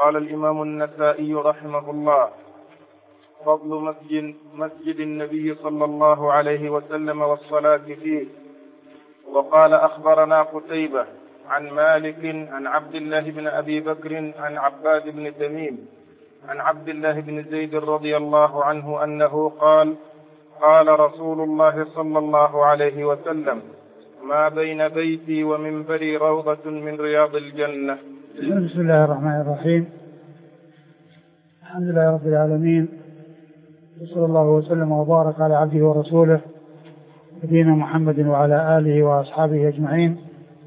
قال الإمام النسائي رحمه الله: فضل مسجد النبي صلى الله عليه وسلم والصلاة فيه. وقال: أخبرنا قتيبة عن مالك عن عبد الله بن أبي بكر عن عباد بن تميم عن عبد الله بن زيد رضي الله عنه أنه قال: قال رسول الله صلى الله عليه وسلم: ما بين بيتي ومنبري روضة من رياض الجنة. بسم الله الرحمن الرحيم. الحمد لله رب العالمين، وصلى الله وسلم وبارك على عبده ورسوله نبينا محمد وعلى آله وأصحابه أجمعين.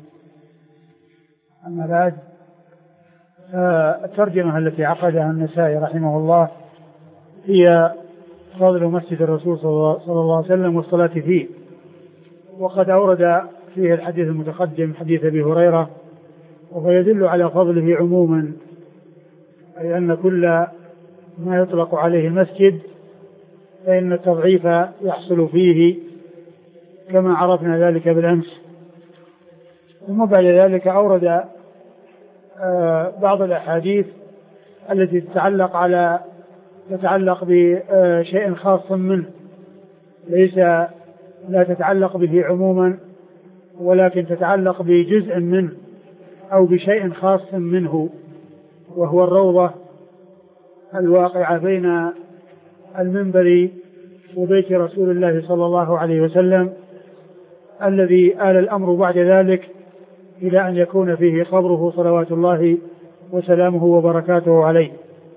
أما بعد، الترجمة التي عقدها النسائي رحمه الله هي فضل مسجد الرسول صلى الله عليه وسلم والصلاة فيه. وقد أورد فيه الحديث المتقدم حديث أبي هريرة، وهو يدل على فضله عموما، أي أن كل ما يطلق عليه المسجد فإن التضعيف يحصل فيه كما عرفنا ذلك بالأمس. ثم بعد ذلك أورد بعض الأحاديث التي تتعلق بشيء خاص منه، لا تتعلق به عموما، ولكن تتعلق بجزء منه أو بشيء خاص منه، وهو الروضة الواقعة بين المنبر وبيت رسول الله صلى الله عليه وسلم، الذي آل الأمر بعد ذلك إلى أن يكون فيه قبره صلوات الله وسلامه وبركاته عليه.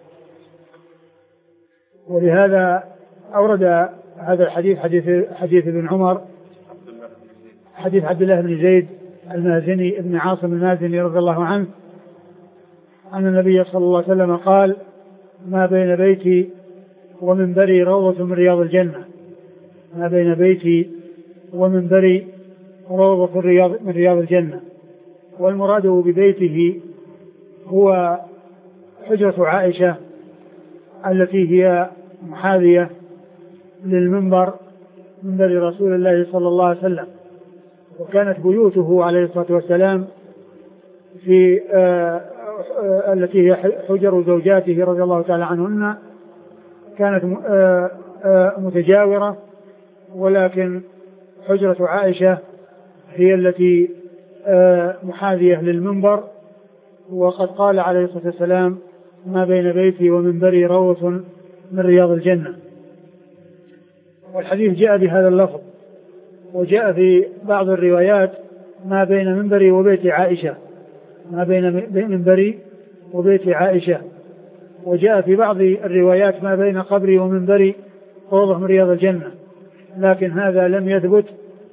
ولهذا أورد هذا الحديث حديث ابن عمر، حديث عبد الله بن زيد المازني ابن عاصم المازني رضي الله عنه أن النبي صلى الله عليه وسلم قال: ما بين بيتي ومنبري روضة من رياض الجنة. ما بين بيتي ومنبري روضة من رياض الجنة. والمراد ببيته هو حجرة عائشة التي هي محاذية للمنبر، منبر رسول الله صلى الله عليه وسلم. وكانت بيوته عليه الصلاة والسلام في التي هي حجر زوجاته رضي الله تعالى عنهن كانت متجاورة، ولكن حجرة عائشة هي التي محاذية للمنبر. وقد قال عليه الصلاة والسلام: ما بين بيتي ومنبري روضة من رياض الجنة. والحديث جاء بهذا اللفظ، وجاء في بعض الروايات: ما بين منبري وبيت عائشة. ما بين منبري وبيت عائشة. وجاء في بعض الروايات: ما بين قبري ومنبري روضة من رياض الجنة. لكن هذا لم يثبت،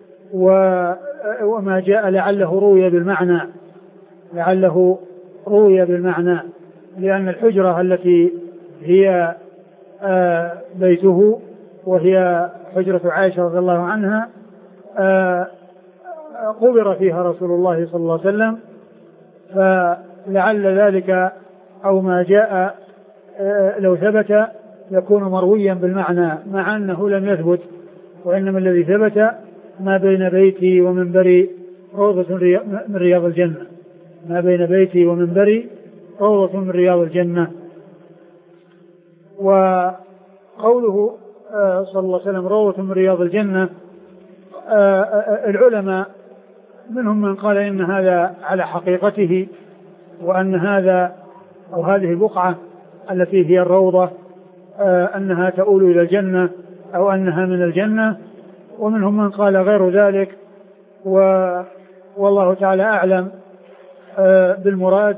وما جاء لعله روي بالمعنى، لأن الحجرة التي هي بيته وهي حجرة عائشة رضي الله عنها قبر فيها رسول الله صلى الله عليه وسلم، فلعل ذلك أو ما جاء لو ثبت يكون مرويا بالمعنى، مع أنه لم يثبت. وإنما الذي ثبت: ما بين بيتي ومنبري روضة من رياض الجنة. ما بين بيتي ومنبري روضة من رياض الجنة. وقوله صلى الله عليه وسلم روضة من رياض الجنة، العلماء منهم من قال إن هذا على حقيقته، وأن هذا أو هذه البقعة التي هي الروضة أنها تؤول إلى الجنة أو أنها من الجنة. ومنهم من قال غير ذلك، والله تعالى أعلم بالمراد.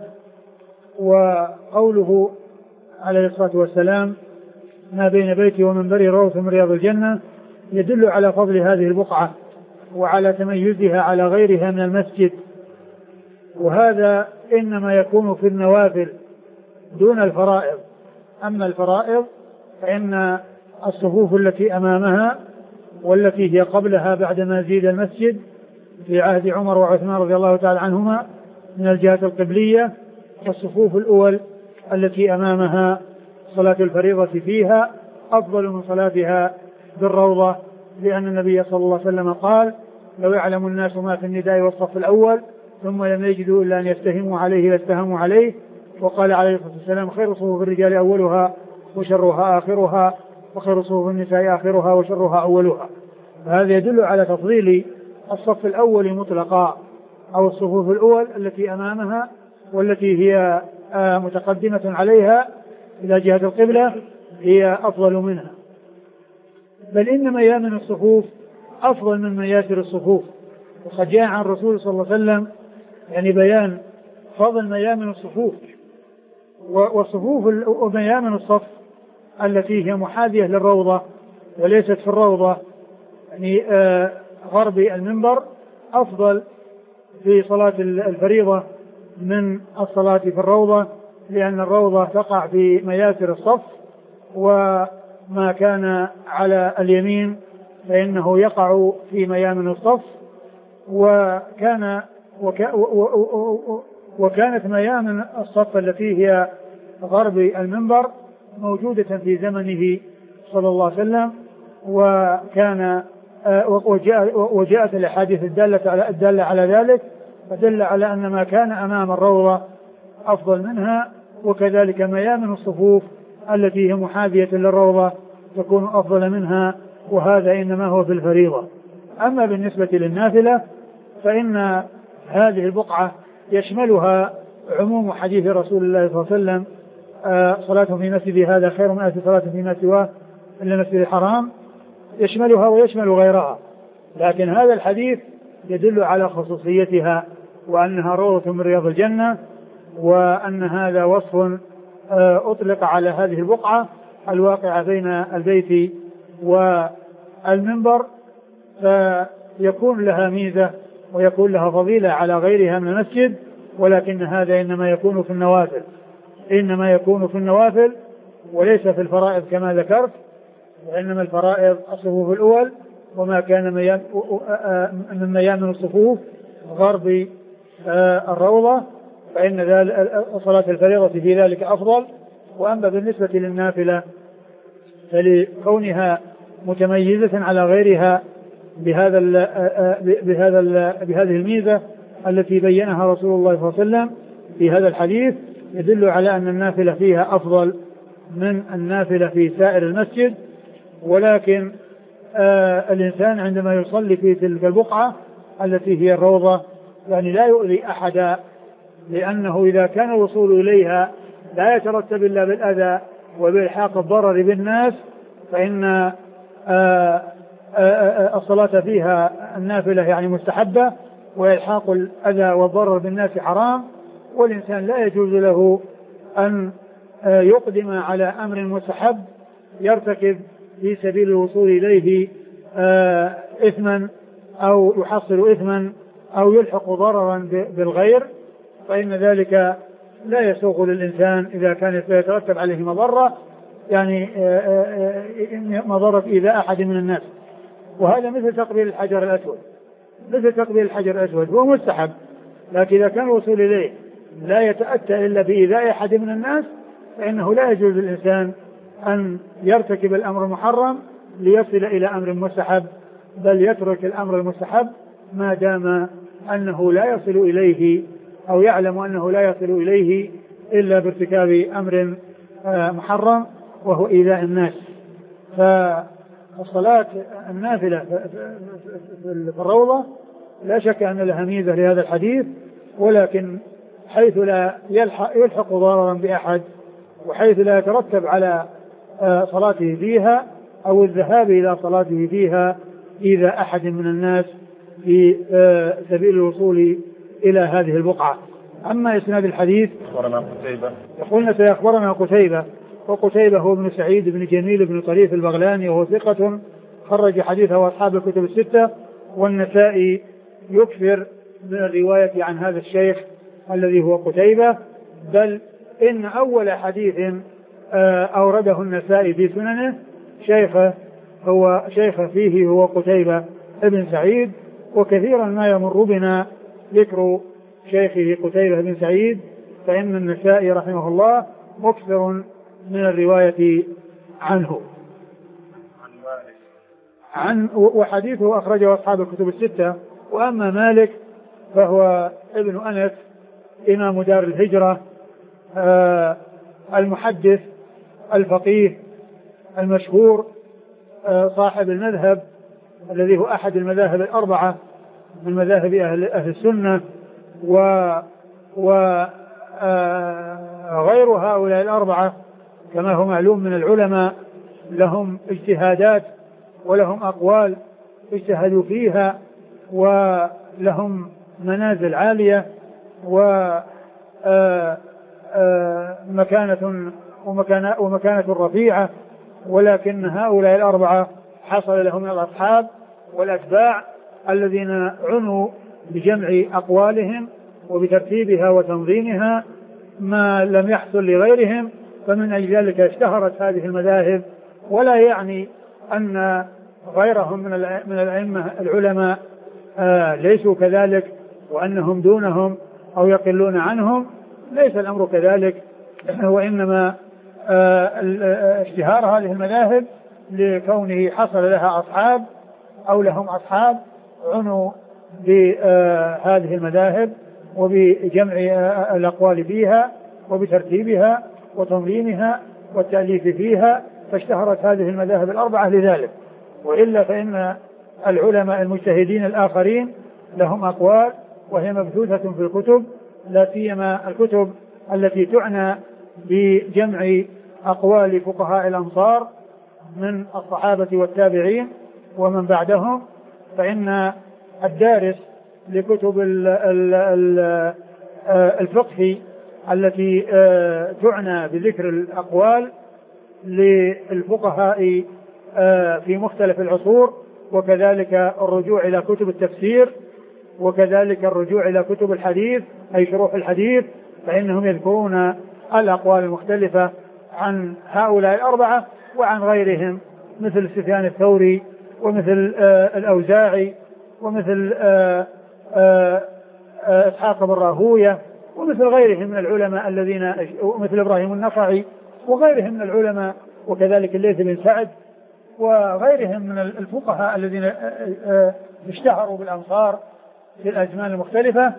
وقوله عليه الصلاة والسلام: ما بين بيتي ومنبري روضة من رياض الجنة، يدل على فضل هذه البقعة وعلى تميزها على غيرها من المسجد. وهذا إنما يكون في النوافل دون الفرائض. أما الفرائض فإن الصفوف التي أمامها والتي هي قبلها بعدما زيد المسجد في عهد عمر وعثمان رضي الله تعالى عنهما من الجهة القبلية، والصفوف الأول التي أمامها صلاة الفريضة فيها أفضل من صلاتها بالروضة، لأن النبي صلى الله عليه وسلم قال: لو يعلم الناس ما في النداء والصف الأول ثم لم يجدوا إلا أن يستهموا عليه لاستهموا عليه وقال عليه الصلاة والسلام: خير صفوف الرجال أولها وشرها آخرها، وخير صفوف النساء آخرها وشرها أولها. فهذا يدل على تفضيل الصف الأول مطلقا، أو الصفوف الأول التي أمامها والتي هي متقدمة عليها إلى جهة القبلة هي أفضل منها، بل إن ميامن الصفوف أفضل من مياسر الصفوف. وقد جاء عن الرسول صلى الله عليه وسلم يعني بيان فضل ميامن الصفوف، والصفوف وميامن الصف التي هي محاذية للروضة وليست في الروضة يعني غرب المنبر أفضل في صلاة الفريضة من الصلاة في الروضة، لأن الروضة تقع في مياسر الصف، وما كان على اليمين فإنه يقع في ميامن الصف. وكانت ميامن الصف التي هي غرب المنبر موجودة في زمنه صلى الله عليه وسلم، وجاءت الأحاديث الدالة على ذلك، فدل على أن ما كان أمام الروضة أفضل منها، وكذلك ميامن الصفوف التي هي محاذية للروضة تكون أفضل منها، وهذا إنما هو في الفريضة. أما بالنسبة للنافلة فإن هذه البقعة يشملها عموم حديث رسول الله صلى الله عليه وسلم: صلاة في مسجد هذا خير من 1000 صلاة فيما سواه إلا المسجد الحرام، يشملها ويشمل غيرها. لكن هذا الحديث يدل على خصوصيتها، وأنها روضة من رياض الجنة، وأن هذا وصف أطلق على هذه البقعة الواقعة بين البيت والمنبر، فيكون لها ميزة ويكون لها فضيلة على غيرها من المسجد. ولكن هذا إنما يكون في النوافل وليس في الفرائض كما ذكرت، وإنما الفرائض الصفوف الأول، وما كان من ميامن الصفوف غرب الروضة فإن صلاة الفريضة في ذلك أفضل. وأما بالنسبة للنافلة فلكونها متميزة على غيرها بهذه الميزة التي بينها رسول الله صلى الله عليه وسلم في هذا الحديث، يدل على أن النافلة فيها أفضل من النافلة في سائر المسجد. ولكن الإنسان عندما يصلي في تلك البقعة التي هي الروضة يعني لا يؤذي أحدا، لأنه إذا كان الوصول إليها لا يترتب إلا بالأذى وبإلحاق الضرر بالناس، فإن الصلاة فيها النافلة يعني مستحبة، وإلحاق الأذى والضرر بالناس حرام. والإنسان لا يجوز له أن يقدم على أمر مستحب يرتكب في سبيل الوصول إليه إثما أو يحصل إثما أو يلحق ضررا بالغير، فإن ذلك لا يسوغ للإنسان إذا كان يترتب عليه مضرة، يعني مضرة إيذاء أحد من الناس. وهذا مثل تقبيل الحجر الأسود هو مستحب، لكن إذا كان الوصول إليه لا يتأتى إلا بإيذاء أحد من الناس فإنه لا يجوز للإنسان أن يرتكب الأمر المحرم ليصل إلى أمر مستحب، بل يترك الأمر المستحب ما دام أنه لا يصل إليه أو يعلم أنه لا يصل إليه إلا بارتكاب أمر محرم وهو إيذاء الناس. فالصلاة النافلة في الروضة لا شك أن لها ميزة لهذا الحديث، ولكن حيث لا يلحق ضررا بأحد، وحيث لا يترتب على صلاته فيها أو الذهاب إلى صلاته فيها إذا أحد من الناس في سبيل الوصول إلى هذه البقعة. أما إسناد الحديث يقولنا سيخبرنا قتيبة، وقتيبة هو ابن سعيد بن جميل بن طريف البغلاني، وهو ثقة خرج حديثه أصحاب الكتب الستة، والنسائي يكثر من الرواية عن هذا الشيخ الذي هو قتيبة، بل إن أول حديث أورده النسائي في سننه شيخ فيه هو قتيبة ابن سعيد، وكثيرا ما يمر بنا ذكر شيخه قتيبة بن سعيد، فإن النسائي رحمه الله مكثر من الرواية عنه. وحديثه أخرجه أصحاب الكتب الستة. وأما مالك فهو ابن أنس إمام دار الهجرة، المحدث الفقيه المشهور صاحب المذهب الذي هو أحد المذاهب الأربعة من مذاهب أهل السنة، وغير هؤلاء الأربعة كما هو معلوم من العلماء لهم اجتهادات ولهم أقوال اجتهدوا فيها ولهم منازل عالية ومكانة رفيعة، ولكن هؤلاء الأربعة حصل لهم من الأصحاب والأتباع الذين عنوا بجمع أقوالهم وبترتيبها وتنظيمها ما لم يحصل لغيرهم، فمن أجل ذلك اشتهرت هذه المذاهب. ولا يعني أن غيرهم من الأئمة العلماء ليسوا كذلك وأنهم دونهم أو يقلون عنهم، ليس الأمر كذلك، وإنما اشتهار هذه المذاهب لكونه حصل لها أصحاب أو لهم أصحاب عنوا بهذه المذاهب وبجمع الأقوال فيها وبترتيبها وتنظيمها والتأليف فيها، فاشتهرت هذه المذاهب الأربعة لذلك. وإلا فإن العلماء المجتهدين الآخرين لهم أقوال وهي مبثوثة في الكتب، لا سيما الكتب التي تعنى بجمع أقوال فقهاء الأمصار من الصحابة والتابعين ومن بعدهم، فإن الدارس لكتب الفقه التي تعنى بذكر الأقوال للفقهاء في مختلف العصور، وكذلك الرجوع إلى كتب التفسير، وكذلك الرجوع إلى كتب الحديث أي شروح الحديث، فإنهم يذكرون الأقوال المختلفة عن هؤلاء الأربعة وعن غيرهم مثل سفيان الثوري ومثل الأوزاعي ومثل إسحاق بن راهوية ومثل غيرهم من العلماء الذين مثل إبراهيم النخعي وغيرهم من العلماء، وكذلك الليث بن سعد وغيرهم من الفقهاء الذين اشتهروا بالأمصار في الأزمان المختلفة.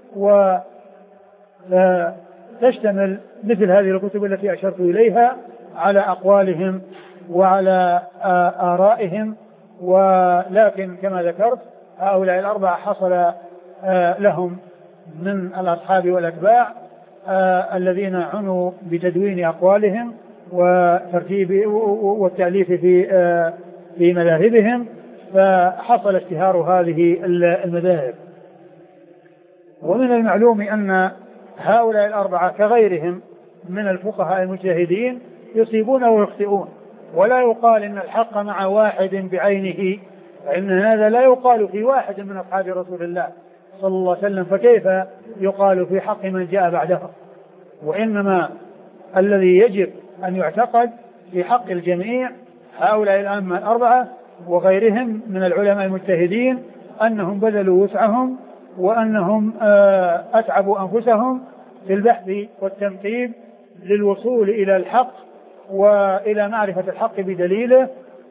وتشتمل مثل هذه الكتب التي أشرت إليها على أقوالهم وعلى آرائهم، ولكن كما ذكرت هؤلاء الأربعة حصل لهم من الأصحاب والأتباع الذين عنوا بتدوين أقوالهم وترتيب والتأليف في مذاهبهم، فحصل اشتهار هذه المذاهب. ومن المعلوم أن هؤلاء الأربعة كغيرهم من الفقهاء المجتهدين يصيبون ويخطئون، ولا يقال إن الحق مع واحد بعينه، فإن هذا لا يقال في واحد من أصحاب رسول الله صلى الله عليه وسلم، فكيف يقال في حق من جاء بعده؟ وإنما الذي يجب أن يعتقد في حق الجميع هؤلاء الأئمة الأربعة وغيرهم من العلماء المجتهدين أنهم بذلوا وسعهم وأنهم أتعبوا أنفسهم في البحث والتنقيب للوصول إلى الحق وإلى معرفة الحق بدليله،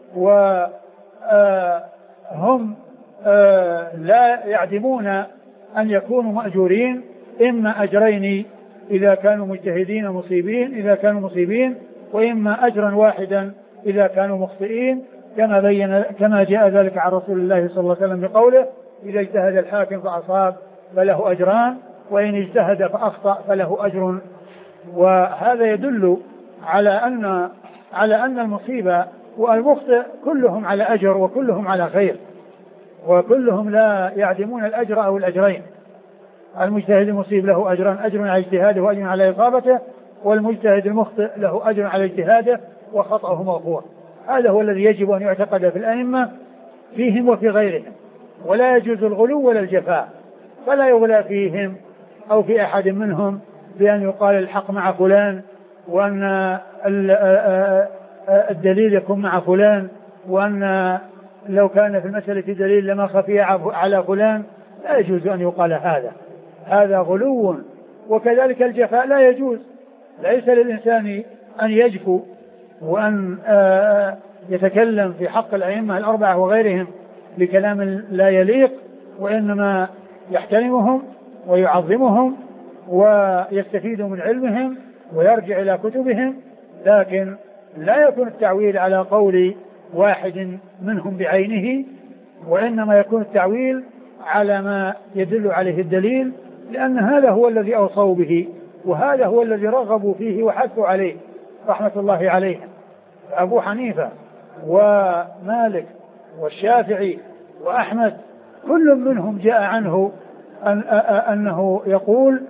وهم لا يعدمون أن يكونوا مأجورين إما أجرين إذا كانوا مجتهدين مصيبين وإما أجرا واحدا إذا كانوا مخطئين، كما جاء ذلك عن رسول الله صلى الله عليه وسلم بقوله: إذا اجتهد الحاكم فأصاب فله أجران، وإن اجتهد فأخطأ فله أجر. وهذا يدل على أن المصيبة والمخطئ كلهم على أجر وكلهم على خير، وكلهم لا يعدمون الأجر أو الأجرين. المجتهد المصيب له أجران: أجر على اجتهاده وأجر على إصابته، والمجتهد المخطئ له أجر على اجتهاده وخطأه مغفور. هذا هو الذي يجب أن يعتقد في الأئمة فيهم وفي غيرهم، ولا يجوز الغلو ولا الجفاء، فلا يغلى فيهم أو في أحد منهم بأن يقال الحق مع فلان وأن الدليل يكون مع فلان، وأن لو كان في المسألة دليل لما خفي على فلان. لا يجوز أن يقال هذا غلو. وكذلك الجفاء لا يجوز، ليس للإنسان أن يجفو وأن يتكلم في حق الأئمة الأربعة وغيرهم بكلام لا يليق، وإنما يحترمهم ويعظمهم ويستفيد من علمهم ويرجع إلى كتبهم، لكن لا يكون التعويل على قول واحد منهم بعينه، وإنما يكون التعويل على ما يدل عليه الدليل، لأن هذا هو الذي أوصوا به، وهذا هو الذي رغبوا فيه وحثوا عليه رحمة الله عليهم. أبو حنيفة ومالك والشافعي وأحمد كل منهم جاء عنه أنه يقول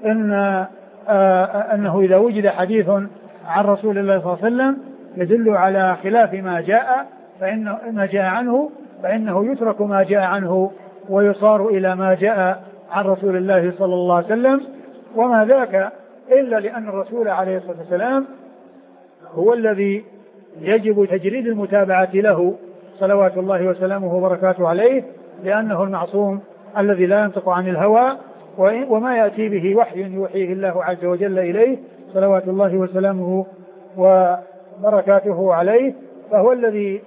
أنه إذا وجد حديث عن رسول الله صلى الله عليه وسلم يدل على خلاف ما جاء عنه فإنه يترك ما جاء عنه ويصار إلى ما جاء عن رسول الله صلى الله عليه وسلم. وما ذاك إلا لأن الرسول عليه الصلاة والسلام هو الذي يجب تجريد المتابعة له صلوات الله وسلامه وبركاته عليه، لأنه المعصوم الذي لا ينطق عن الهوى، وما يأتي به وحي يوحيه الله عز وجل إليه صلوات الله وسلامه وبركاته عليه. فهو الذي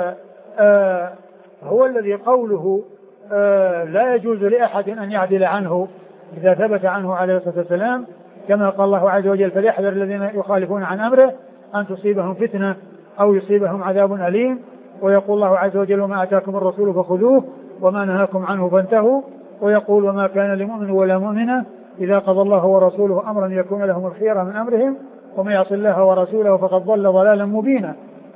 هو الذي قوله لا يجوز لأحد أن يعدل عنه إذا ثبت عنه عليه الصلاة والسلام، كما قال الله عز وجل فليحذر الذين يخالفون عن أمره أن تصيبهم فتنة أو يصيبهم عذاب أليم. ويقول الله عز وجل وما أتاكم الرسول فخذوه وما نهاكم عنه فانتهوا. ويقول وما كان لمؤمن ولا مؤمنة إذا قضى الله ورسوله أمرا يكون لهم الخيرة من أمرهم ومن يعص الله ورسوله فقد ضل ضلالا مبينا.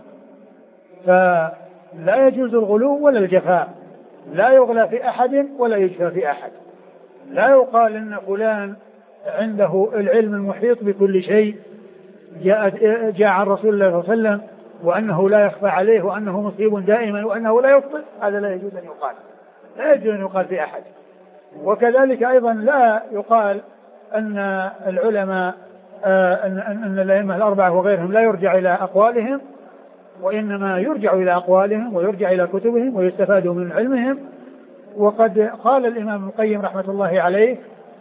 فلا يجوز الغلو ولا الجفاء، لا يغلى في أحد ولا يجفى في أحد. لا يقال إن فلان عنده العلم المحيط بكل شيء جاء عن رسول الله صلى الله عليه وسلم وأنه لا يخفى عليه وأنه مصيب دائما وأنه لا يخطئ، هذا لا يجوز أن يقال، لا يجوز أن يقال في أحد. وكذلك أيضا لا يقال أن العلماء أن الأئمة الأربعة وغيرهم لا يرجع إلى أقوالهم، وإنما يرجع إلى أقوالهم ويرجع إلى كتبهم ويستفاد من علمهم. وقد قال الإمام ابن القيم رحمة الله عليه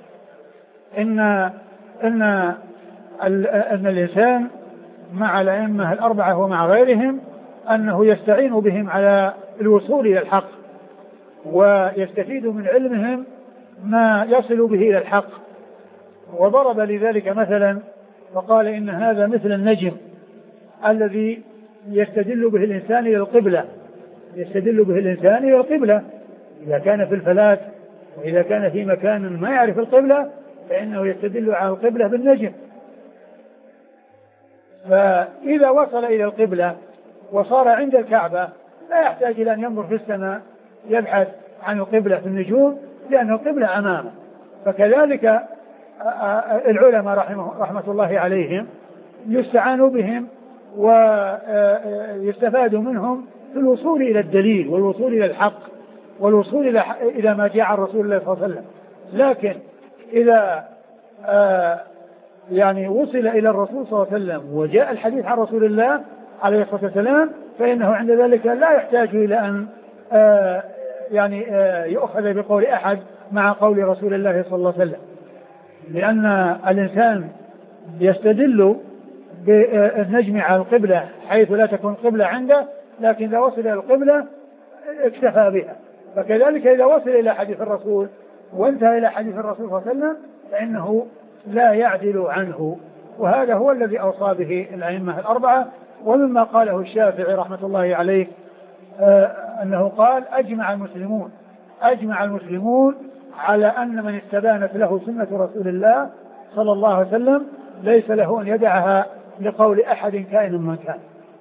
أن الإنسان مع الأئمة الأربعة ومع غيرهم أنه يستعين بهم على الوصول إلى الحق ويستفيد من علمهم ما يصل به إلى الحق. وضرب لذلك مثلا فقال إن هذا مثل النجم الذي يستدل به الإنسان إلى القبلة، يستدل به الإنسان إلى القبلة إذا كان في الفلاة، وإذا كان في مكان ما يعرف القبلة فإنه يستدل على القبلة بالنجم. فإذا وصل إلى القبلة وصار عند الكعبة لا يحتاج إلى أن ينظر في السماء يبحث عن القبلة في النجوم لأن القبلة أمامه. فكذلك العلماء رحمة الله عليهم يستعان بهم ويستفاد منهم في الوصول إلى الدليل والوصول إلى الحق والوصول إلى ما جاء عن رسول الله صلى الله عليه وسلم. لكن إذا يعني وصل إلى الرسول صلى الله عليه وسلم وجاء الحديث عن رسول الله عليه الصلاة والسلام فإنه عند ذلك لا يحتاج إلى أن يؤخذ بقول أحد مع قول رسول الله صلى الله عليه وسلم، لأن الإنسان يستدل بالنجم على القبلة حيث لا تكون القبلة عنده، لكن إذا وصل إلى القبلة اكتفى بها. فكذلك إذا وصل إلى حديث الرسول وانتهى إلى حديث الرسول صلى الله عليه وسلم فإنه لا يعدل عنه. وهذا هو الذي أوصى به الأئمة الأربعة. ومما قاله الشافعي رحمة الله عليه أنه قال أجمع المسلمون على أن من استبانت له سنة رسول الله صلى الله عليه وسلم ليس له أن يدعها لقول أحد كائن من كان.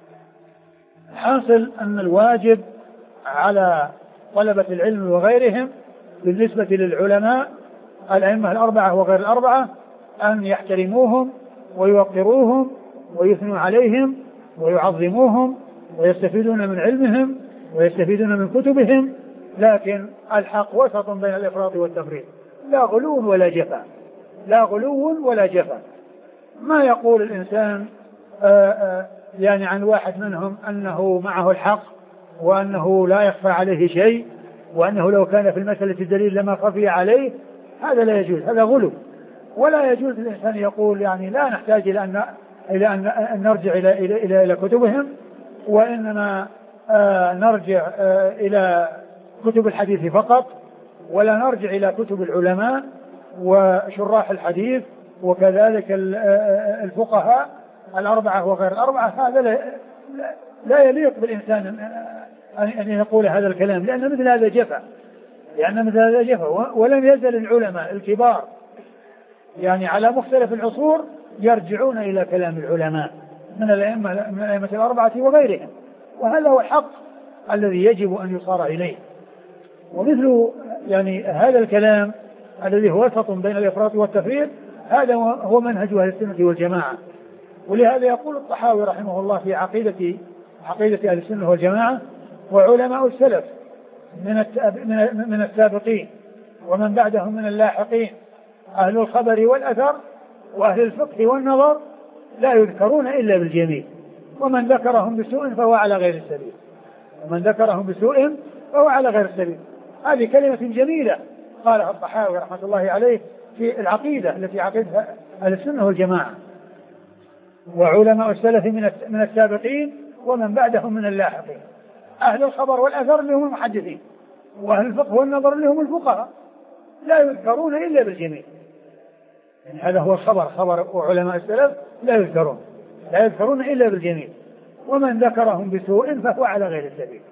حاصل أن الواجب على طلبة العلم وغيرهم بالنسبة للعلماء الأئمة الأربعة وغير الأربعة أن يحترموهم ويوقروهم ويثنوا عليهم ويعظموهم ويستفيدون من علمهم ويستفيدون من كتبهم، لكن الحق وسط بين الإفراط والتفريط، لا غلو ولا جفا، لا غلو ولا جفا. ما يقول الإنسان يعني عن واحد منهم أنه معه الحق وأنه لا يخفى عليه شيء وأنه لو كان في المسألة الدليل لما خفي عليه، هذا لا يجوز، هذا غلو. ولا يجوز الإنسان يقول يعني لا نحتاج إلى أن نرجع إلى كتبهم، وإنما نرجع إلى كتب الحديث فقط، ولا نرجع إلى كتب العلماء وشراح الحديث وكذلك الفقهاء الأربعة وغير الأربعة، هذا لا يليق بالإنسان أن يقول هذا الكلام، لأن مثل هذا جفا، ولم يزل العلماء الكبار يعني على مختلف العصور يرجعون إلى كلام العلماء من الأئمة الأربعة وغيرهم، وهذا هو الحق الذي يجب أن يصار إليه. ومثل يعني هذا الكلام الذي هو وسط بين الإفراط والتفريط، هذا هو منهج أهل السنة والجماعة. ولهذا يقول الطحاوي رحمه الله في عقيدة أهل السنة والجماعة: وعلماء السلف من السابقين ومن بعدهم من اللاحقين أهل الخبر والأثر وأهل الفقه والنظر لا يذكرون إلا بالجميل، ومن ذكرهم بسوء فهو على غير السبيل. هذه كلمة جميلة قالها الطحاوي رحمة الله عليه في العقيدة التي عقيدة أهل السنة والجماعة: وعلماء السلف من السابقين ومن بعدهم من اللاحقين أهل الخبر والأثر اللي هم المحدثين، وأهل الفقه والنظر اللي هم الفقهاء لا يذكرون إلا بالجميل. يعني هذا هو خبر وعلماء السلف لا يذكرون إلا بالجميل، ومن ذكرهم بسوء فهو على غير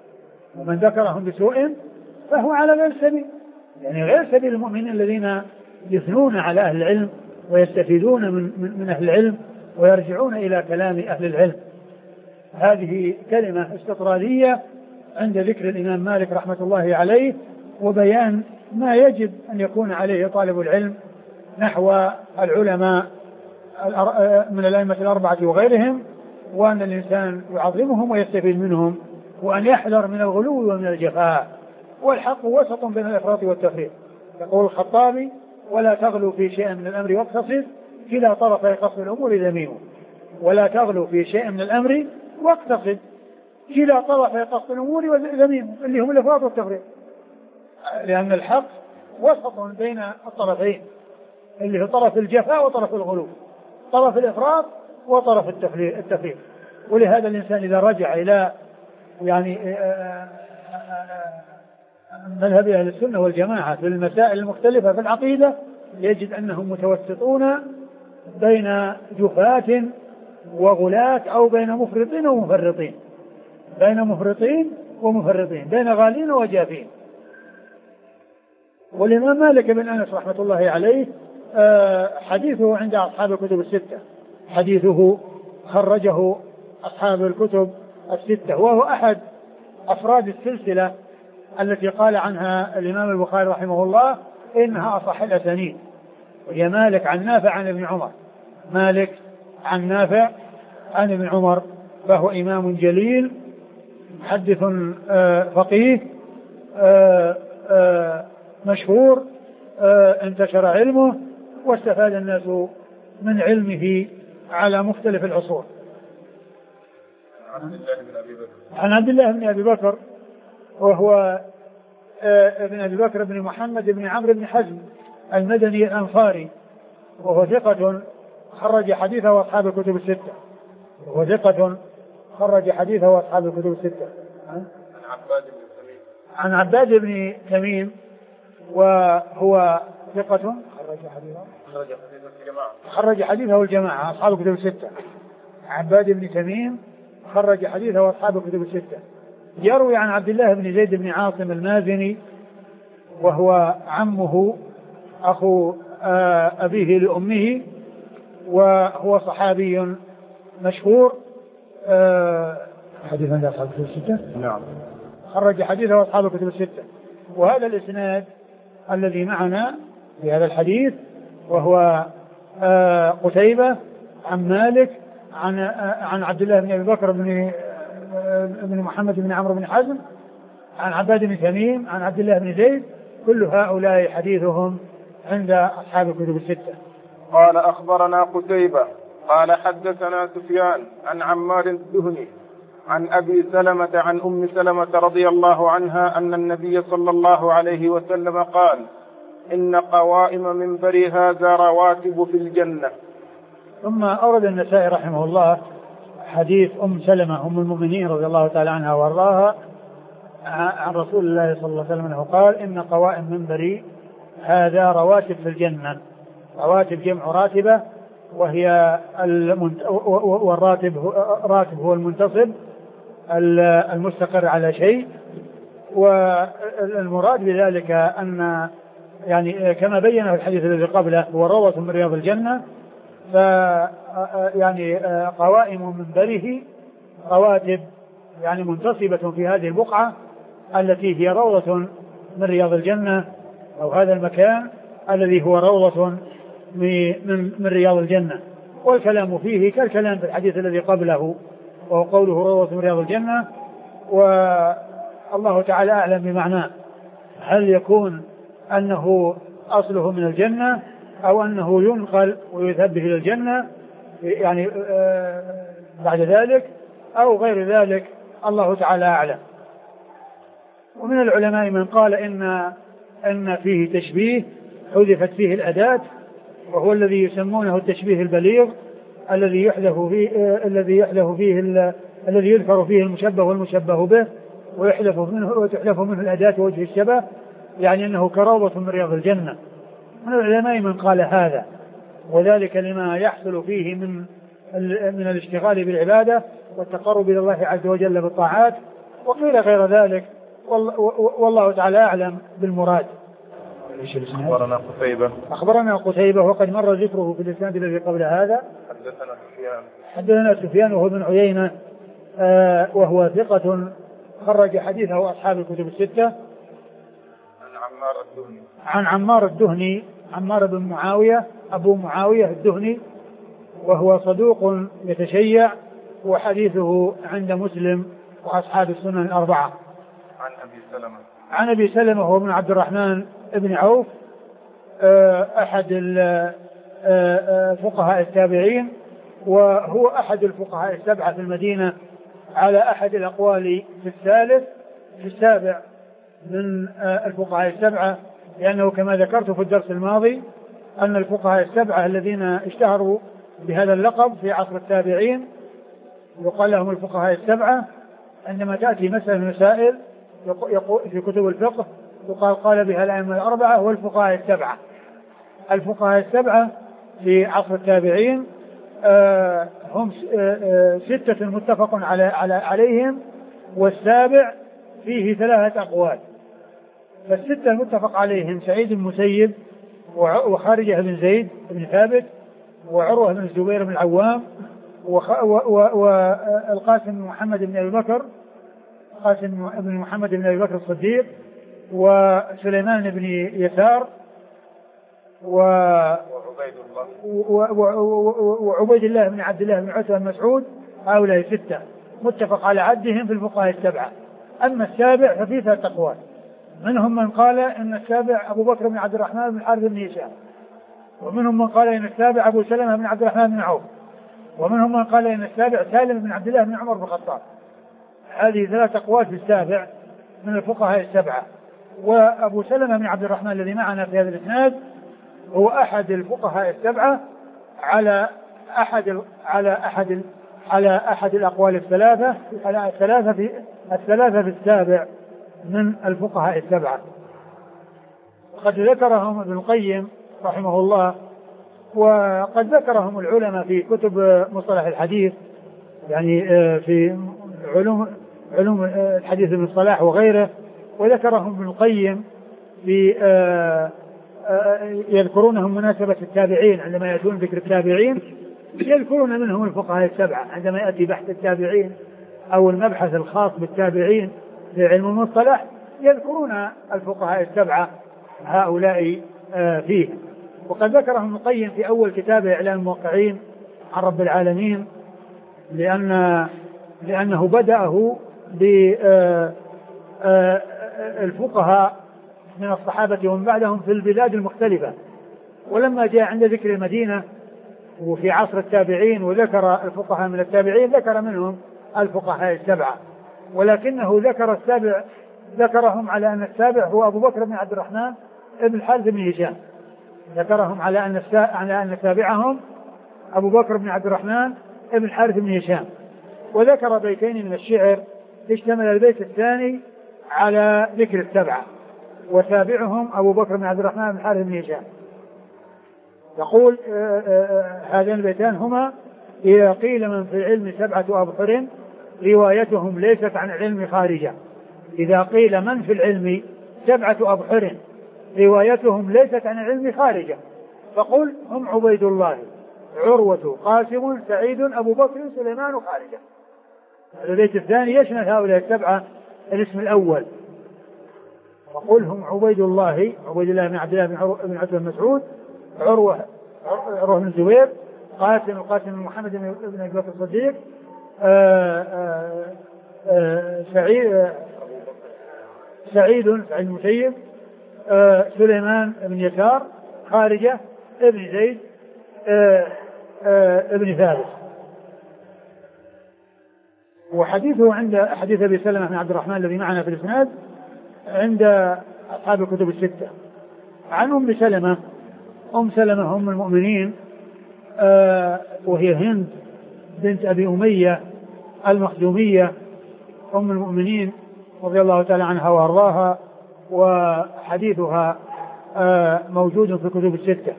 السبيل. يعني غير سبيل المؤمنين الذين يثنون على أهل العلم ويستفيدون من أهل العلم ويرجعون إلى كلام أهل العلم. هذه كلمة استطرادية عند ذكر الإمام مالك رحمة الله عليه، وبيان ما يجب أن يكون عليه طالب العلم نحو العلماء من الأئمة الأربعة وغيرهم، وأن الإنسان يعظمهم ويستفيد منهم، وأن يحذر من الغلو ومن الجفاء، والحق وسط بين الإفراط والتفريط. يقول الخطابي: ولا تغلو في شيء من الأمر واقتصد، كلا طرفي قصد الأمور ذميم. ولا تغلو في شيء من الأمر واقتصد، كلا طرفي قصد الأمور ذميم، اللي هم الإفراط والتفريط، لأن الحق وسط بين الطرفين، اللي هو طرف الجفاء وطرف الغلو، طرف الإفراط وطرف التفريط. ولهذا الإنسان إذا رجع إلى يعني مذهب أهل السنة والجماعة في المسائل المختلفة في العقيدة، يجد أنهم متوسطون بين جفاة وغلاة، أو بين مفرطين ومفرطين، بين غالين وجافين. والإمام مالك بن أنس رحمة الله عليه حديثه عند أصحاب الكتب الستة، حديثه خرجه أصحاب الكتب الستة، وهو أحد أفراد السلسلة التي قال عنها الإمام البخاري رحمه الله إنها أصح الأسانيد، وهي مالك عن نافع عن ابن عمر. مالك عن نافع عن ابن عمر، فهو إمام جليل محدث فقيه مشهور، انتشر علمه واستفاد الناس من علمه على مختلف العصور. عن عبد الله بن أبي بكر، وهو ابن أبي بكر بن محمد بن عمرو بن حزم المدني الأنصاري، وهو ثقة خرج حديثه أصحاب الكتب الستة. عن عباد بن تميم، وهو ثقة خرج حديثه الجماعة أصحاب الكتب الستة. عباد بن تميم خرج حديثه أصحاب الكتب الستة. يروي عن عبد الله بن زيد بن عاصم المازني، وهو عمه أخو أبيه لأمه، وهو صحابي مشهور. حديث عند أصحاب الكتب الستة. نعم. خرج حديثه أصحاب الكتب الستة. وهذا الإسناد الذي معنا في هذا الحديث، وهو قتيبة عن مالك عن عبد الله بن أبي بكر بن محمد بن عمرو بن حزم عن عباد بن تميم عن عبد الله بن زيد، كل هؤلاء حديثهم عند أصحاب الكتب الستة. قال: أخبرنا قتيبة قال: حدثنا سفيان عن عمار الدهني عن أبي سلمة عن أم سلمة رضي الله عنها أن النبي صلى الله عليه وسلم قال: إن قوائم منبري هذا رواتب في الجنة. ثم أورد النسائي رحمه الله حديث أم سلمة أم المؤمنين رضي الله تعالى عنها وارضاها عن رسول الله صلى الله عليه وسلم أنه قال: إن قوائم منبري هذا رواتب في الجنة. رواتب جمع راتبة، وهي والراتب راتب هو المنتصب المستقر على شيء. والمراد بذلك أن يعني كما بينا في الحديث الذي قبله هو روضة من رياض الجنة، يعني قوائم منبره رواتب يعني منتصبة في هذه البقعة التي هي روضة من رياض الجنة، أو هذا المكان الذي هو روضة من رياض الجنة. والكلام فيه كالكلام في الحديث الذي قبله وهو قوله روضة من رياض الجنة، والله تعالى أعلم بمعناه، هل يكون أنه أصله من الجنة أو أنه ينقل ويذهب به إلى الجنة يعني بعد ذلك أو غير ذلك، الله تعالى أعلم. ومن العلماء من قال إن فيه تشبيه حذفت فيه الأداة، وهو الذي يسمونه التشبيه البليغ الذي يذكر فيه المشبه والمشبه به وتحذف منه الأداة ووجه الشبه، يعني أنه كروضة من رياض الجنة. من العلماء من قال هذا، وذلك لما يحصل فيه من الاشتغال بالعبادة والتقرب إلى الله عز وجل بالطاعات. وقيل غير ذلك، والله تعالى أعلم بالمراد. أخبرنا قتيبة وقد مر ذكره في الإسناد الذي قبل هذا. حدثنا سفيان وهو بن عيينة وهو ثقة خرج حديثه أصحاب الكتب الستة. عن عمار الدهني، عمار بن معاوية أبو معاوية الدهني، وهو صدوق يتشيع، وحديثه عند مسلم وأصحاب السنن الأربعة. عن أبي سلمة هو ابن عبد الرحمن ابن عوف أحد فقهاء التابعين، وهو أحد الفقهاء السبعة في المدينة على أحد الأقوال في السابع من الفقهاء السبعة، لأنه كما ذكرت في الدرس الماضي أن الفقهاء السبعة الذين اشتهروا بهذا اللقب في عصر التابعين يقال لهم الفقهاء السبعة. عندما تأتي مسألة من المسائل في كتب الفقه يقال قال بها الأئمة الأربعة والفقهاء السبعة. الفقهاء السبعة في عصر التابعين هم ستة متفق عليهم، والسابع فيه ثلاثة أقوال. فالستة المتفق عليهم سعيد بن المسيب وخارجة بن زيد بن ثابت وعروة بن الزبير بن العوام والقاسم بن محمد بن أبي بكر، قاسم بن محمد بن أبي بكر الصديق، وسليمان بن يسار وعبيد الله بن عبد الله بن عتبة بن مسعود. هؤلاء ستة متفق على عدهم في الفقهاء السبعة. أما السابع ففيه ثلاثة أقوال، منهم من قال إن السابع أبو بكر بن عبد الرحمن بن الحارث بن هشام، ومنهم من قال إن السابع أبو سلمة بن عبد الرحمن بن عوف، ومنهم من قال إن السابع سالم بن عبد الله بن عمر بن الخطاب. هذه ثلاثة أقوال في السابع من الفقهاء السبعة. وأبو سلمة بن عبد الرحمن الذي معنا في هذا الإسناد هو أحد الفقهاء السبعة على أحد الأقوال الثلاثة في السابع من الفقهاء السبعة. قد ذكرهم ابن القيم رحمه الله، وقد ذكرهم العلماء في كتب مصطلح الحديث، يعني في علوم الحديث المصطلح وغيره. وذكرهم ابن القيم في يذكرونهم مناسبة التابعين، عندما يأتون ذكر التابعين يذكرون منهم الفقهاء السبعة. عندما يأتي بحث التابعين أو المبحث الخاص بالتابعين في علم المصطلح يذكرون الفقهاء السبعة هؤلاء فيه. وقد ذكرهم ابن القيم في أول كتابه إعلام الموقعين عن رب العالمين، لأنه بدأه بالفقهاء من الصحابة ومن بعدهم في البلاد المختلفة، ولما جاء عند ذكر المدينة وفي عصر التابعين وذكر الفقهاء من التابعين ذكر منهم الفقهاء السبعة، ولكنه ذكر السابع ذكرهم على أن السابع هو أبو بكر بن عبد الرحمن ابن الحارث بن هشام، ذكرهم على أن سابعهم أبو بكر بن عبد الرحمن ابن الحارث بن هشام. وذكر بيتين من الشعر اشتمل البيت الثاني على ذكر السبعة، وسابعهم أبو بكر بن عبد الرحمن بن الحارث بن هشام. يقول هذين البيتان هما: إذا قيل من في العلم 7 أبحر روايتهم ليست عن العلم خارجة. إذا قيل من في العلم 7 أبحر روايتهم ليست عن العلم خارجة، فقل هم عبيد الله، عروة، قاسم، سعيد، أبو بكر، سليمان، خارجة. البيت الثاني يشمل هؤلاء 7 الاسم الأول، وقل هم عبيد الله بن عبد الله بن عتبة بن مسعود، عروة بن الزبير، قاسم بن محمد بن أبي بكر الصديق، سعيد المسيب، سليمان بن يسار، خارجة ابن زيد ابن ثابت. وحديثه عند حديث أبي سلمة بن عبد الرحمن الذي معنا في الإسناد عند أصحاب الكتب الستة. عن أم سلمة أم المؤمنين، وهي هند بنت أبي أمية المخزومية أم المؤمنين رضي الله تعالى عنها وأرضاها، وحديثها موجود في الكتب الستة.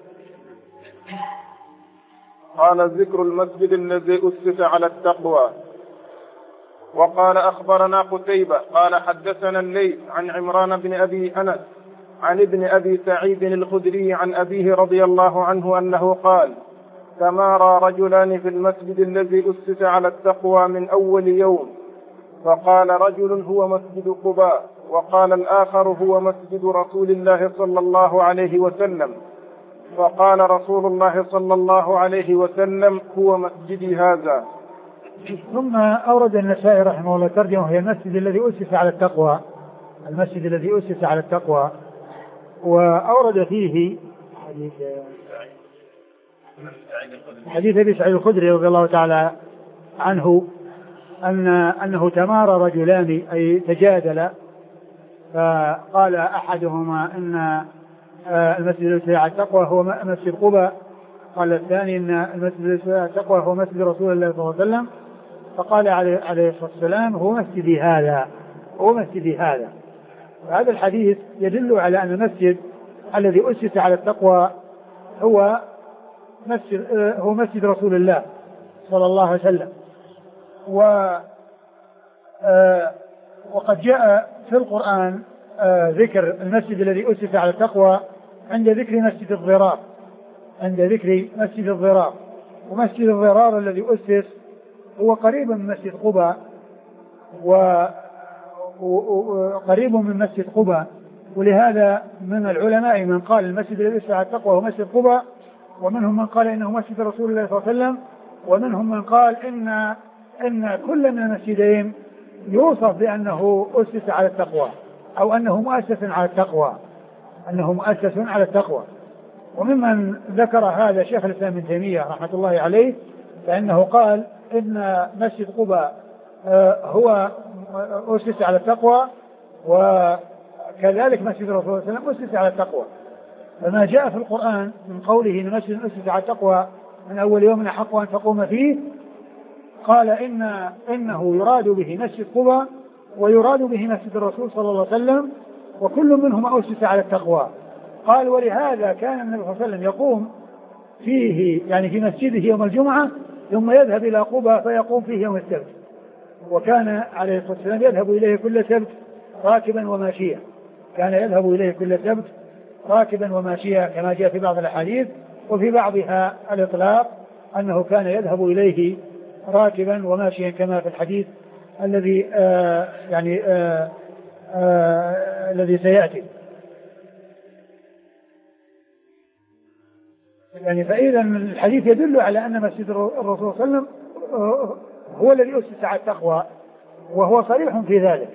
قال: ذكر المسجد الذي أسس على التقوى. وقال: أخبرنا قتيبة قال: حدثنا الليث عن عمران بن أبي أنس عن ابن أبي سعيد الخدري عن أبيه رضي الله عنه أنه قال: تمارى رجلان في المسجد الذي أسس على التقوى من أول يوم، فقال رجل: هو مسجد قباء، وقال الآخر: هو مسجد رسول الله صلى الله عليه وسلم، فقال رسول الله صلى الله عليه وسلم: هو مسجدي هذا. ثم أورد النسائي رحمه الله ترجمة: هي المسجد الذي أسس على التقوى، المسجد الذي أسس على التقوى. وأورد فيه حديث أبي سعيد الخدري رضي الله تعالى عنه أنه تمارى رجلان، أي تجادل، فقال أحدهما أن المسجد الذي على التقوى هو مسجد قباء، قال الثاني أن المسجد الذي على التقوى هو مسجد رسول الله صلى الله عليه وسلم، فقال عليه الصلاة والسلام: هو مسجدي هذا. وهذا الحديث يدل على أن المسجد الذي أسس على التقوى هو مسجد رسول الله صلى الله عليه وسلم. وقد جاء في القرآن ذكر المسجد الذي أسس على التقوى عند ذكر مسجد الضرار، ومسجد الضرار الذي أسس هو قريب من مسجد قباء، وقريب من مسجد قباء. ولهذا من العلماء من قال المسجد الذي أسس على التقوى هو مسجد قباء، ومنهم من قال إنه مسجد رسول الله صلى الله عليه وسلم، ومنهم من قال إن كل من المسجدين يوصف بأنه أسس على التقوى، أو أنه مؤسس على التقوى. وممن ذكر هذا شيخ الإسلام ابن تيمية رحمة الله عليه، فإنه قال إن مسجد قباء هو أسس على التقوى، وكذلك مسجد رسول الله صلى الله عليه وسلم أسس على التقوى. فما جاء في القرآن من قوله إن مسجد أسس على التقوى من أول يوم أحق أن تقوم فيه، قال إنه يراد به مسجد قباء ويراد به مسجد الرسول صلى الله عليه وسلم، وكل منهما أسس على التقوى. قال: ولهذا كان النبي صلى الله عليه وسلم يقوم فيه، يعني في مسجده يوم الجمعة، ثم يذهب إلى قباء فيقوم فيه يوم السبت، وكان عليه الصلاة والسلام يذهب إليه كل سبت راكبا وماشيا، كما جاء في بعض الأحاديث، وفي بعضها الإطلاق أنه كان يذهب إليه راكبا وماشيا، كما في الحديث الذي سيأتي. يعني فإذا الحديث يدل على أن مسجد الرسول صلى الله عليه وسلم هو الذي أسس على التقوى، وهو صريح في ذلك.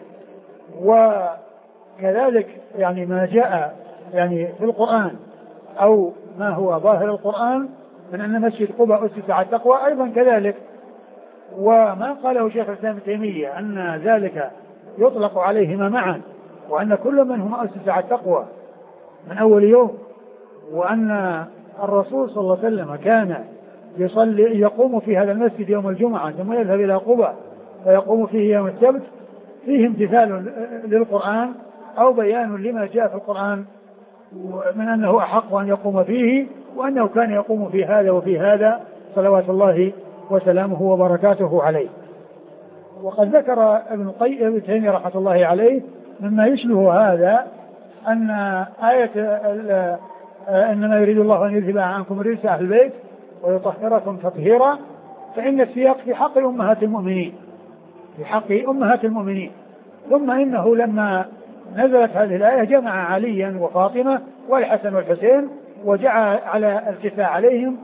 وكذلك يعني ما جاء يعني في القرآن أو ما هو ظاهر القرآن من أن مسجد قباء أسس على التقوى أيضا كذلك. وما قاله شيخ الإسلام ابن تيمية أن ذلك يطلق عليهما معا، وأن كل منهما أسس على التقوى من أول يوم، وأن الرسول صلى الله عليه وسلم كان يقوم في هذا المسجد يوم الجمعة ثم يذهب إلى قباء فيقوم فيه يوم السبت، فيه امتثال للقرآن أو بيان لما جاء في القرآن من أنه أحق أن يقوم فيه، وأنه كان يقوم في هذا وفي هذا صلوات الله وسلامه وبركاته عليه. وقد ذكر ابن تيمية رحمة الله عليه مما يشبه هذا أن آية إنما يريد الله أن يذهب عنكم رجس أهل البيت ويطهركم تطهيرا، فإن السياق في حق أمهات المؤمنين، في حق أمهات المؤمنين. ثم إنه لما نزلت هذه الآية جمع عليا وفاطمة والحسن والحسين وجعل على الكفاء عليهم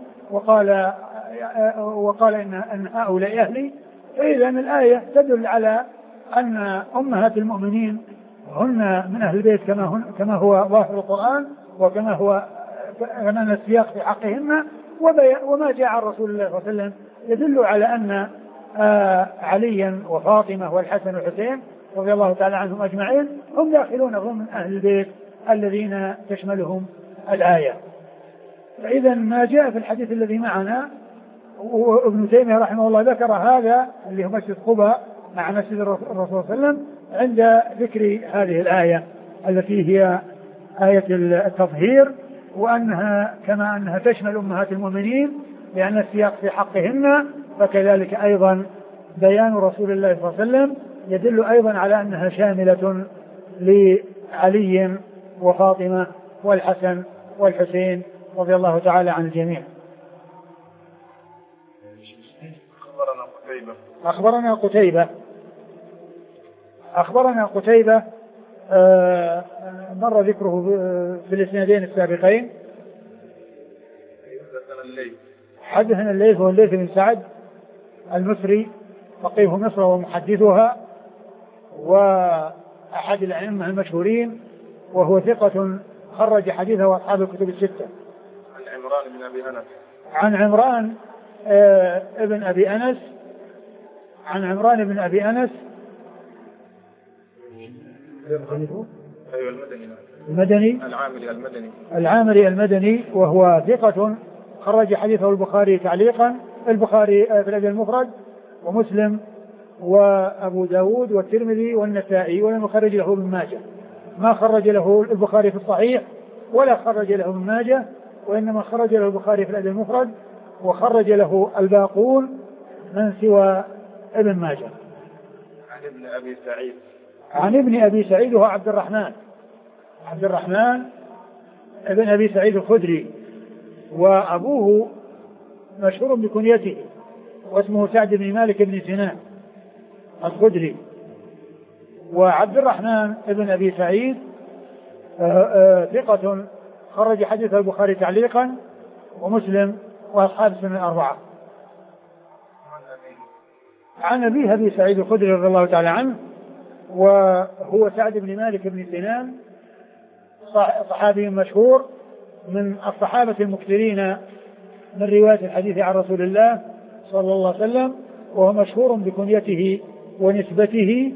وقال إن هؤلاء أهلي. فإذا الآية تدل على أن أمهات المؤمنين هن من أهل البيت كما هو ظاهر القرآن، وكما هو أن السياق في حقهن. وما جاء عن رسول الله صلى الله عليه وسلم يدل على أن عليا وفاطمة والحسن والحسين رضي الله تعالى عنهم أجمعين هم داخلون ضمن أهل البيت الذين تشملهم الآية. فإذا ما جاء في الحديث الذي معنا، وابن تيمية رحمه الله ذكر هذا اللي هو مسجد قباء مع مسجد الرسول صلى الله عليه وسلم عند ذكر هذه الآية التي هي آية التطهير، وأنها كما أنها تشمل أمهات المؤمنين لأن السياق في حقهن، فكذلك أيضا بيان رسول الله صلى الله عليه وسلم يدل أيضا على أنها شاملة لعلي وفاطمة والحسن والحسين رضي الله تعالى عن الجميع. أخبرنا قتيبة مر ذكره في الإسنادين السابقين. حدثنا الليث هو الليث بن سعد المصري فقيه مصر ومحدثها وأحد الأئمة المشهورين، وهو ثقة خرج حديثه أصحاب الكتب الستة. عن عمران ابن أبي أنس عن عمران بن أبي أنس العامري المدني، وهو ثقة خرج حديثه البخاري تعليقا، البخاري في الأدب المفرد ومسلم وأبو داود والترمذي والنسائي، ولم يخرج له ابن ماجه. ما خرج له البخاري في الصحيح ولا خرج له ابن ماجه، وإنما خرج له البخاري في الأدب المفرد، وخرج له الباقون من سوى ابن ماجه. عن ابن أبي سعيد وهو عبد الرحمن ابن أبي سعيد الخدري، وأبوه مشهور بكنيته واسمه سعد بن مالك بن سنان الخدري. وعبد الرحمن ابن أبي سعيد ثقة خرج حديث البخاري تعليقا ومسلم وأصحاب السنن الأربعة. عن أبي سعيد الخدري رضي الله تعالى عنه، وهو سعد بن مالك بن سنان صحابي مشهور من الصحابة المكثرين من رواية الحديث عن رسول الله صلى الله عليه وسلم، وهو مشهور بكنيته ونسبته،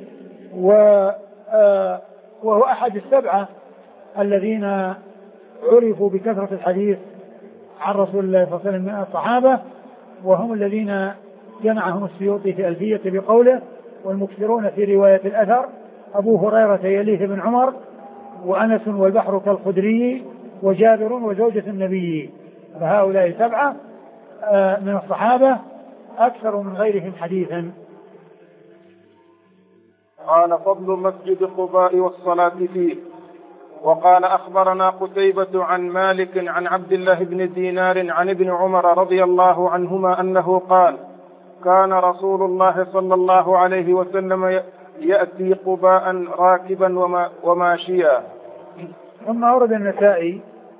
وهو أحد السبعة الذين عرفوا بكثرة الحديث عن رسول الله صلى الله عليه وسلم من الصحابة، وهم الذين جمعهم السيوطي في ألفية بقوله: والمكثرون في رواية الأثر أبو هريرة يليه بن عمر وأنس والبحر كالخدري وجابر وزوجة النبي. فهؤلاء سبعة من الصحابة أكثر من غيرهم حديثا. قال: فضل مسجد قباء والصلاة فيه. وقال: أخبرنا قتيبة عن مالك عن عبد الله بن دينار عن ابن عمر رضي الله عنهما أنه قال: كان رسول الله صلى الله عليه وسلم يأتي قباء راكبا وماشيا. ثم أورد النسائي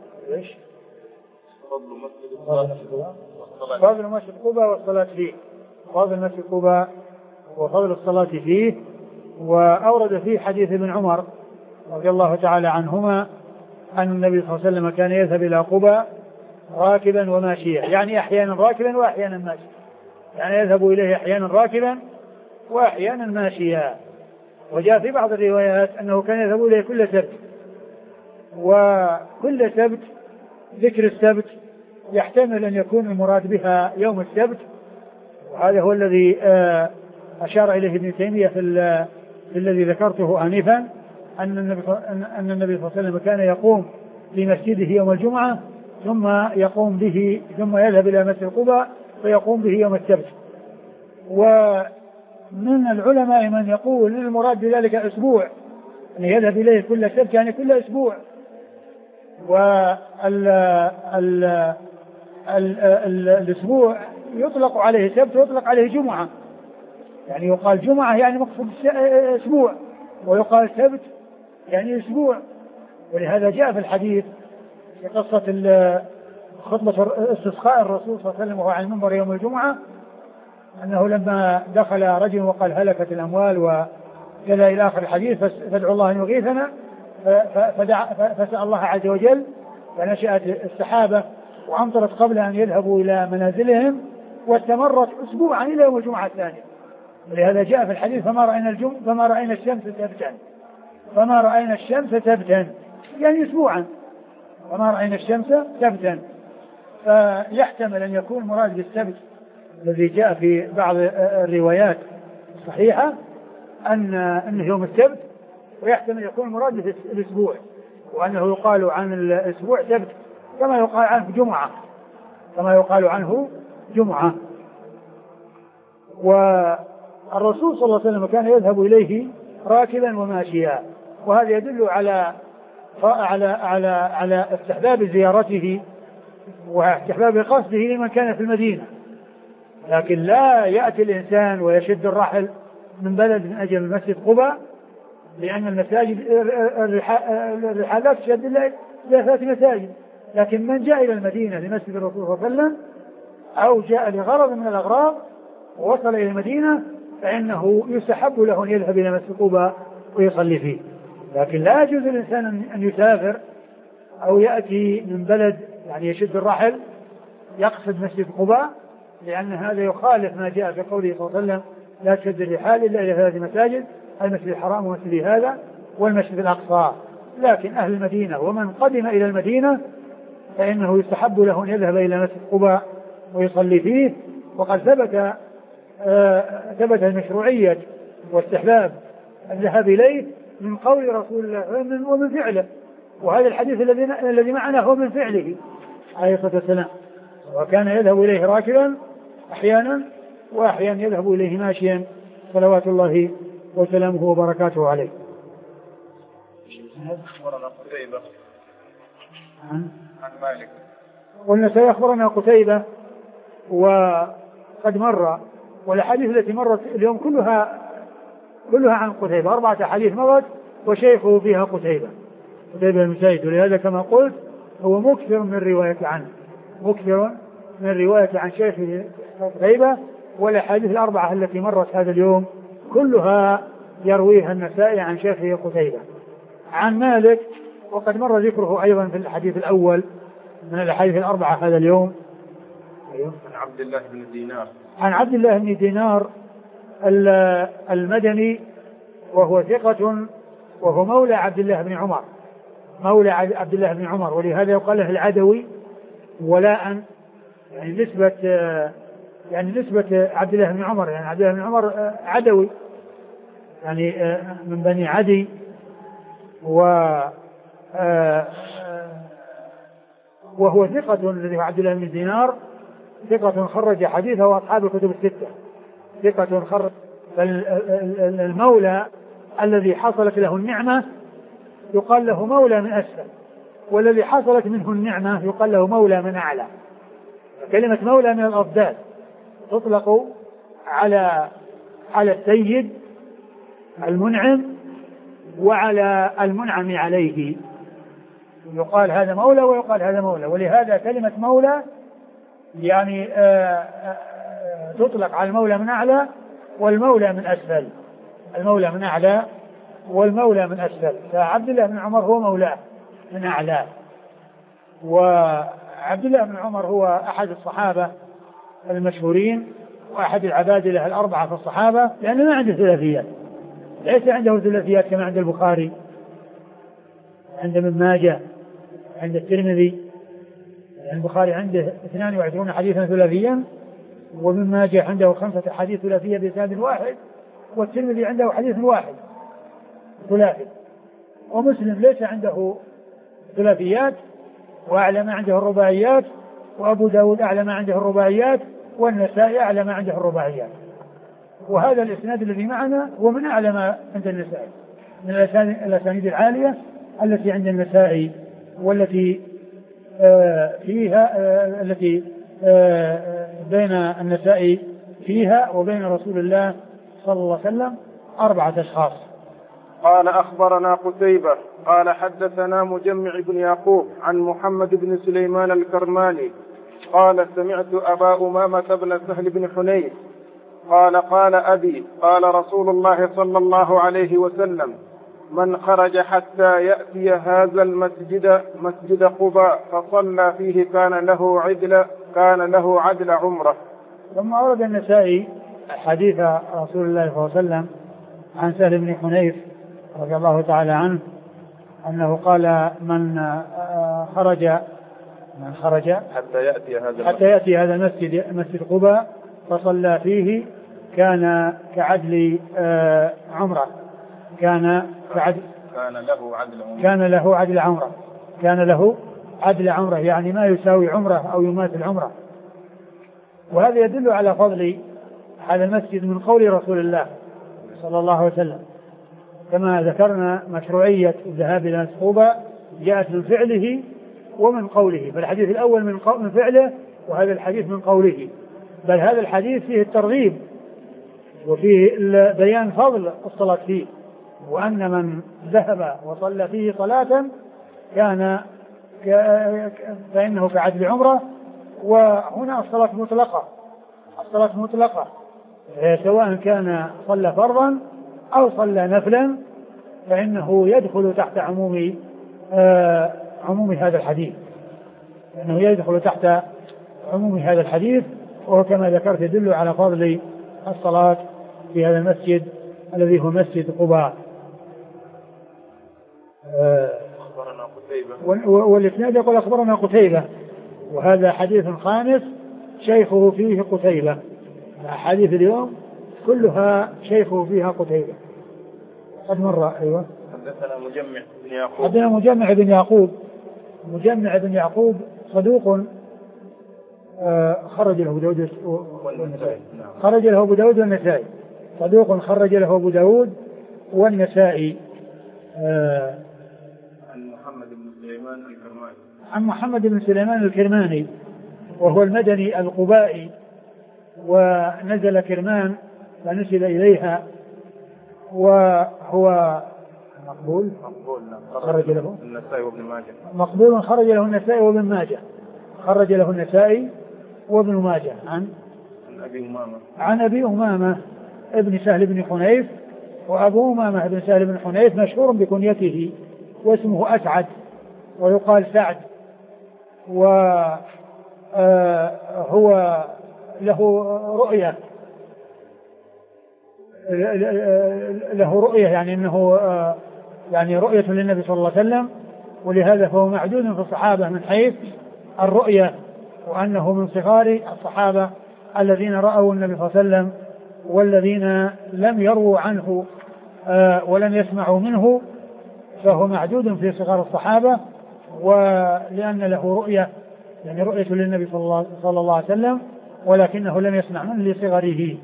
فضل مسجد قباء والصلاة فيه، فضل مسجد قباء وفضل الصلاة فيه. وأورد فيه حديث ابن عمر رضي الله تعالى عنهما أن النبي صلى الله عليه وسلم كان يذهب إلى قباء راكبا وماشيا، يعني أحيانا راكبا وأحيانا ماشيا، يعني يذهب إليه أحيانا راكبا وأحيانا ماشيا. وجاء في بعض الروايات أنه كان يذهب إليه كل سبت، وكل سبت ذكر السبت يحتمل أن يكون المراد بها يوم السبت، وهذا هو الذي أشار إليه ابن تيمية في الذي ذكرته آنفا، أن النبي صلى الله عليه وسلم كان يقوم في مسجده يوم الجمعة ثم يقوم به ثم يذهب إلى مسجد قباء ويقوم به يوم السبت. ومن العلماء من يقول المراد بذلك أسبوع، أن يذهب إليه كل سبت يعني كل أسبوع. الأسبوع يطلق عليه سبت ويطلق عليه جمعة، يعني يقال جمعة يعني مقصود أسبوع، ويقال سبت يعني أسبوع. ولهذا جاء في الحديث في قصة خطبة استسقاء الرسول صلى الله عليه وسلم وهو على المنبر يوم الجمعة، أنه لما دخل رجل وقال هلكت الأموال وكذا إلى آخر الحديث فادعوا الله أن يغيثنا، فسأل الله عز وجل فنشأت السحابة وأمطرت قبل أن يذهبوا إلى منازلهم، واستمرت أسبوعا إلى يوم الجمعة الثانية. ولهذا جاء في الحديث فما رأينا الشمس تبتا يعني أسبوعا، وما رأينا الشمس سبتا. فيحتمل أن يكون مراد بالسبت الذي جاء في بعض الروايات الصحيحة أنه يوم السبت، ويحتمل يكون مراد بالأسبوع، وأنه يقال عن الأسبوع سبت كما يقال عنه جمعة. والرسول صلى الله عليه وسلم كان يذهب إليه راكبا وماشيا، وهذا يدل على استحباب زيارته واستحباب قصده لمن كان في المدينة. لكن لا يأتي الإنسان ويشد الرحل من بلد من أجل مسجد قباء، لأن المساجد الرحال لا تشد إلا 3 مساجد. لكن من جاء إلى المدينة لمسجد الرسول صلى الله عليه وسلم أو جاء لغرض من الأغراض ووصل إلى المدينة فإنه يستحب له أن يذهب إلى مسجد قباء ويصلي فيه. لكن لا يجوز للإنسان أن يسافر أو يأتي من بلد يعني يشد الرحل يقصد مسجد قباء، لأن هذا يخالف ما جاء في قوله صلى الله عليه وسلم لا تشد الرحال إلا إلى 3 مساجد، المسجد الحرام ومسجد هذا والمسجد الأقصى. لكن أهل المدينة ومن قدم إلى المدينة فإنه يستحب له أن يذهب إلى مسجد قباء ويصلي فيه. وقد ثبت المشروعية واستحباب الذهاب إليه من قول رسول الله ومن فعله، وهذا الحديث الذي معنا هو من فعله عليه الصلاة والسلام، وكان يذهب إليه راكبا أحيانا وأحيانا يذهب إليه ماشيا صلوات الله وسلامه وبركاته عليه. عن مالك قلنا سيخبرنا قتيبة وقد مر، والأحاديث التي مرت اليوم كلها عن قتيبة، 4 أحاديث مرت وشيخه فيها قتيبة بن سعيد. ولهذا كما قلت هو مكثر من الرواية عن شيخه قتيبة. والأحاديث 4 التي مرت هذا اليوم كلها يرويها النسائي عن شيخه قتيبة. عن مالك وقد مر ذكره أيضا في الحديث الأول من الأحاديث 4 هذا اليوم. عن عبد الله بن دينار عن عبد الله بن دينار المدني وهو ثقة، وهو مولى عبد الله بن عمر، ولهذا يقال له العدوي ولاء، يعني نسبة عبد الله بن عمر، يعني عبد الله بن عمر عدوي يعني من بني عدي. وهو ثقة الذي هو عبد الله بن دينار، ثقة خرج حديثه وأصحاب الكتب الستة، ثقة خرج. المولى الذي حصلت له النعمة يقال له مولى من أسفل، والذي حصلت منه النعمة يقال له مولى من أعلى. كلمة مولى من الأضداد تطلق على السيد المنعم وعلى المنعم عليه، يقال هذا مولى ويقال هذا مولى. ولهذا كلمة مولى يعني تطلق على المولى من أعلى والمولى من أسفل، المولى من أعلى والمولى من أسفل. فعبد الله بن عمر هو مولاه من أعلى. وعبد الله بن عمر هو أحد الصحابة المشهورين وأحد العبادلة 4 في الصحابة، لأنه ما عنده ثلاثيات، ليس عنده ثلاثيات كما عند البخاري، عند ابن ماجه، عند الترمذي. يعني البخاري عنده 22 حديثا ثلاثيا، وابن ماجه عنده 5 أحاديث ثلاثية بإسناد واحد، والترمذي عنده حديث واحد ثلاثي. ومسلم ليس عنده ثلاثيات، وأعلى ما عنده الرباعيات، وأبو داود أعلى ما عنده الرباعيات، والنسائي أعلى ما عنده الرباعيات. وهذا الإسناد الذي معنا هو من أعلى ما عند النسائي، من الأسانيد العالية التي عند النسائي، والتي التي بين النسائي فيها وبين رسول الله صلى الله عليه وسلم 4 أشخاص. قال أخبرنا قتيبة قال حدثنا مجمع بن يعقوب عن محمد بن سليمان الكرماني قال سمعت أبا أمامة بن سهل بن حنيف قال قال أبي قال رسول الله صلى الله عليه وسلم من خرج حتى يأتي هذا المسجد مسجد قباء فصلى فيه كان له عدل عمره. ثم أورد النسائي حديث رسول الله صلى الله عليه وسلم عن سهل بن حنيف رضي الله تعالى عنه أنه قال من خرج حتى يأتي هذا المسجد مسجد قباء فصلى فيه كان كعدل عمره، كان له عدل عمره، يعني ما يساوي عمره أو يماثل عمره. وهذا يدل على فضل هذا المسجد من قول رسول الله صلى الله عليه وسلم، كما ذكرنا مشروعية الذهاب إلى قباء جاءت من فعله ومن قوله، فالحديث الأول من فعله، وهذا الحديث من قوله، بل هذا الحديث فيه الترغيب وفيه بيان فضل الصلاة فيه، وأن من ذهب وصلى فيه صلاة فإنه كعدل عمره. وهنا الصلاة مطلقة سواء كان صلى فرضا أو صلى نفلا فإنه يدخل تحت عموم هذا الحديث، وهو كما ذكرت يدل على فضل الصلاة في هذا المسجد الذي هو مسجد قباء. والإسناد يقول أخبرنا قتيبة، وهذا حديث خامس شيخه فيه قتيبة. حديث اليوم كلها شيخه فيها قتيبة. قد مر. أيوة. حدثنا مجمع بن يعقوب صدوق خرج له أبو داود والنسائي. صدوق خرج له أبو داود والنسائي. عن محمد بن سليمان الكرماني وهو المدني القبائي، ونزل كرمان فنسل إليها، وهو مقبول خرج له النسائي وابن ماجه عن أبي أمامة ابن سهل بن حنيف. وأبو أمامة ابن سهل بن حنيف مشهور بكنيته واسمه أسعد ويقال سعد، وهو له رؤية يعني أنه يعني رؤية للنبي صلى الله عليه وسلم، ولهذا فهو معدود في الصحابة من حيث الرؤية، وأنه من صغار الصحابة الذين رأوا النبي صلى الله عليه وسلم، والذين لم يروا عنه ولم يسمعوا منه، فهو معدود في صغار الصحابة. ولأن له رؤية يعني رؤية للنبي صلى الله عليه وسلم، ولكنه لم يسمع منه لصغره.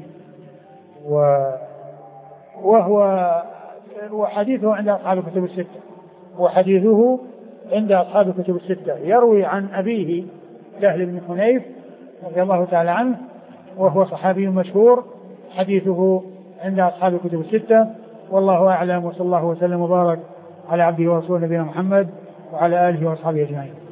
وحديثه عند أصحاب الكتب الستة. يروي عن أبيه سهل بن حنيف رضي الله تعالى عنه، وهو صحابي مشهور، حديثه عند أصحاب الكتب الستة. والله أعلم، وصلى الله وسلم وبارك على عبده ورسوله نبينا محمد وعلى آله وأصحابه أجمعين.